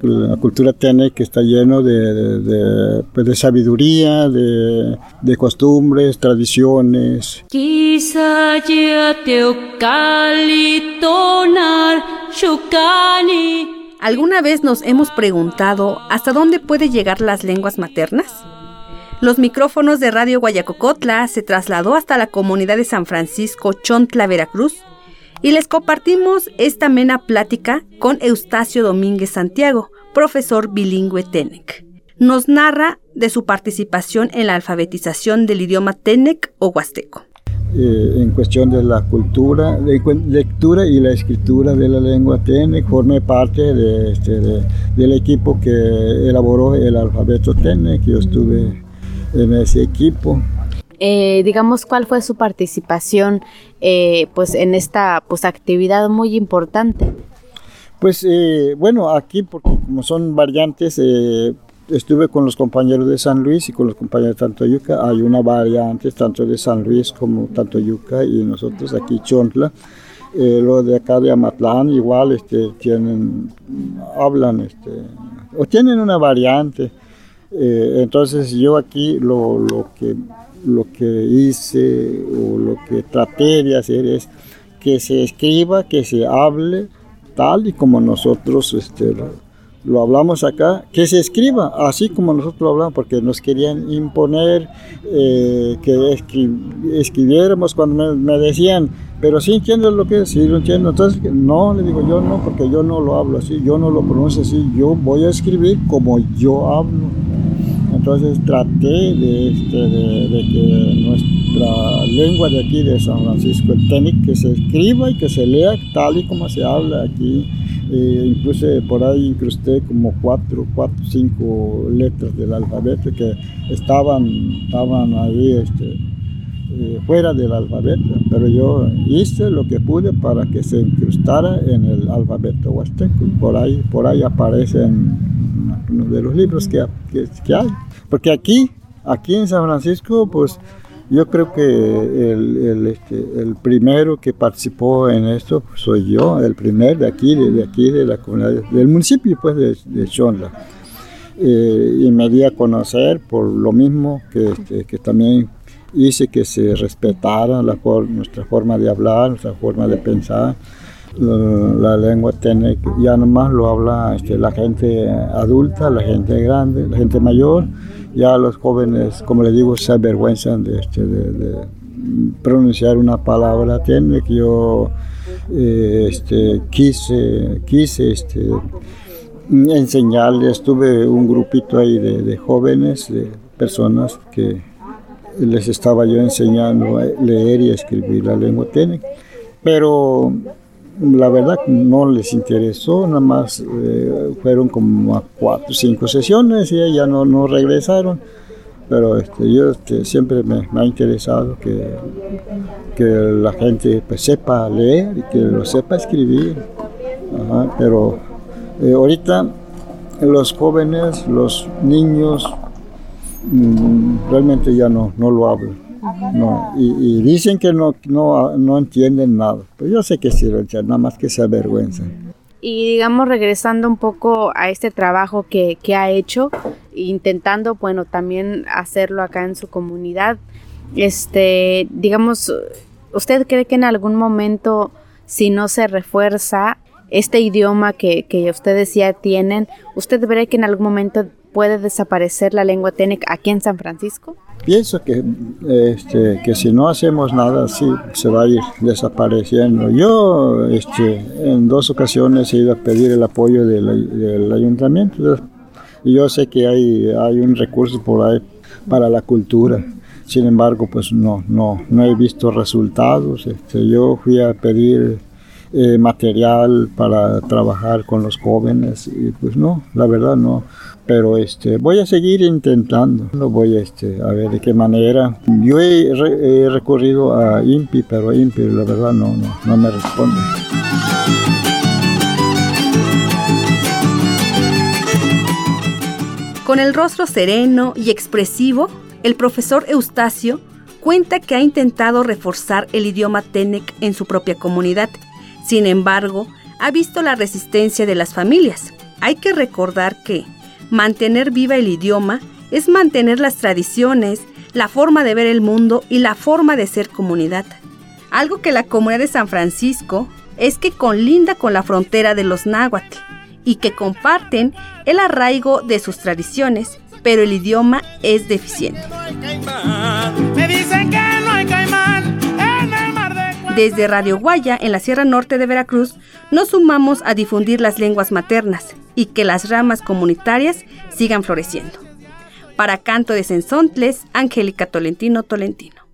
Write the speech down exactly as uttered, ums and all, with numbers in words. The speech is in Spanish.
la cultura Tenec está lleno de, de, de, pues de sabiduría, de, de costumbres, tradiciones. ¿Alguna vez nos hemos preguntado hasta dónde puede llegar las lenguas maternas? Los micrófonos de Radio Guayacocotla se trasladó hasta la comunidad de San Francisco, Chontla, Veracruz, y les compartimos esta amena plática con Eustacio Domínguez Santiago, profesor bilingüe Tenec. Nos narra de su participación en la alfabetización del idioma Tenec o huasteco. Eh, en cuestión de la cultura, de lectura y la escritura de la lengua Tenec, formé parte de, este, de, del equipo que elaboró el alfabeto Tenec. Yo estuve en ese equipo. Eh, digamos, ¿cuál fue su participación eh, pues en esta pues actividad muy importante? Pues eh, bueno, aquí porque como son variantes, eh, estuve con los compañeros de San Luis y con los compañeros de Tantoyuca. Hay una variante tanto de San Luis como Tantoyuca y nosotros aquí Chontla. Eh, los de acá de Amatlán igual este, tienen, hablan este, o tienen una variante. Eh, entonces yo aquí lo, lo, que, lo que hice o lo que traté de hacer es que se escriba, que se hable tal y como nosotros este, lo, lo hablamos acá, que se escriba así como nosotros lo hablamos, porque nos querían imponer eh, que escri- escribiéramos cuando me, me decían, pero sí entiendes lo que es, sí lo entiendo. Entonces no, le digo yo no, porque yo no lo hablo así, yo no lo pronuncio así, yo voy a escribir como yo hablo. Entonces traté de, este, de, de que nuestra lengua de aquí de San Francisco, el Tenec, que se escriba y que se lea tal y como se habla aquí. Eh, incluso por ahí incrusté como cuatro, cuatro, cinco letras del alfabeto que estaban, estaban ahí este, eh, fuera del alfabeto, pero yo hice lo que pude para que se incrustara en el alfabeto huasteco. Por ahí, por ahí aparecen uno de los libros que, que, que hay, porque aquí, aquí en San Francisco, pues yo creo que el, el, este, el primero que participó en esto pues, soy yo, el primer de aquí, de, de aquí, de la comunidad, del municipio pues de, de Chontla. Eh, y me di a conocer por lo mismo que, este, que también hice que se respetara la, nuestra forma de hablar, nuestra forma de pensar. La, la lengua Tenec ya nomás lo habla este, la gente adulta, la gente grande, la gente mayor. Ya los jóvenes, como les digo, se avergüenzan de, este, de, de pronunciar una palabra Tenec. Yo eh, este, quise, quise este, enseñarles, tuve un grupito ahí de, de jóvenes, de personas que les estaba yo enseñando a leer y a escribir la lengua Tenec, pero la verdad no les interesó, nada más eh, fueron como a cuatro o cinco sesiones y ya no, no regresaron. Pero este, yo este, siempre me, me ha interesado que, que la gente pues, sepa leer y que lo sepa escribir. Ajá, pero eh, ahorita los jóvenes, los niños, mmm, realmente ya no, no lo hablan. No, y, y dicen que no, no, no entienden nada, pero yo sé que sí lo entienden, nada más que se avergüenzan. Y digamos, regresando un poco a este trabajo que, que ha hecho, intentando, bueno, también hacerlo acá en su comunidad, este, digamos, ¿usted cree que en algún momento, si no se refuerza este idioma que, que ustedes ya tienen, usted cree que en algún momento puede desaparecer la lengua Tenec aquí en San Francisco? Pienso que, este, que si no hacemos nada, sí, se va a ir desapareciendo. Yo este, en dos ocasiones he ido a pedir el apoyo del, del ayuntamiento. Y yo sé que hay, hay un recurso por ahí para la cultura. Sin embargo, pues no, no, no he visto resultados. Este, yo fui a pedir eh, material para trabajar con los jóvenes y pues no, la verdad no. Pero este, voy a seguir intentando, no voy este, a ver de qué manera. Yo he, re, he recurrido a I N P I, pero I N P I la verdad no, no, no me responde. Con el rostro sereno y expresivo, el profesor Eustacio cuenta que ha intentado reforzar el idioma Tenec en su propia comunidad. Sin embargo, ha visto la resistencia de las familias, Hay que recordar que mantener viva el idioma es mantener las tradiciones, la forma de ver el mundo y la forma de ser comunidad. Algo que la comunidad de San Francisco es que colinda con la frontera de los náhuatl y que comparten el arraigo de sus tradiciones, pero el idioma es deficiente. Desde Radio Guaya, en la Sierra Norte de Veracruz, nos sumamos a difundir las lenguas maternas y que las ramas comunitarias sigan floreciendo. Para Canto de Sensontles, Angélica Tolentino Tolentino.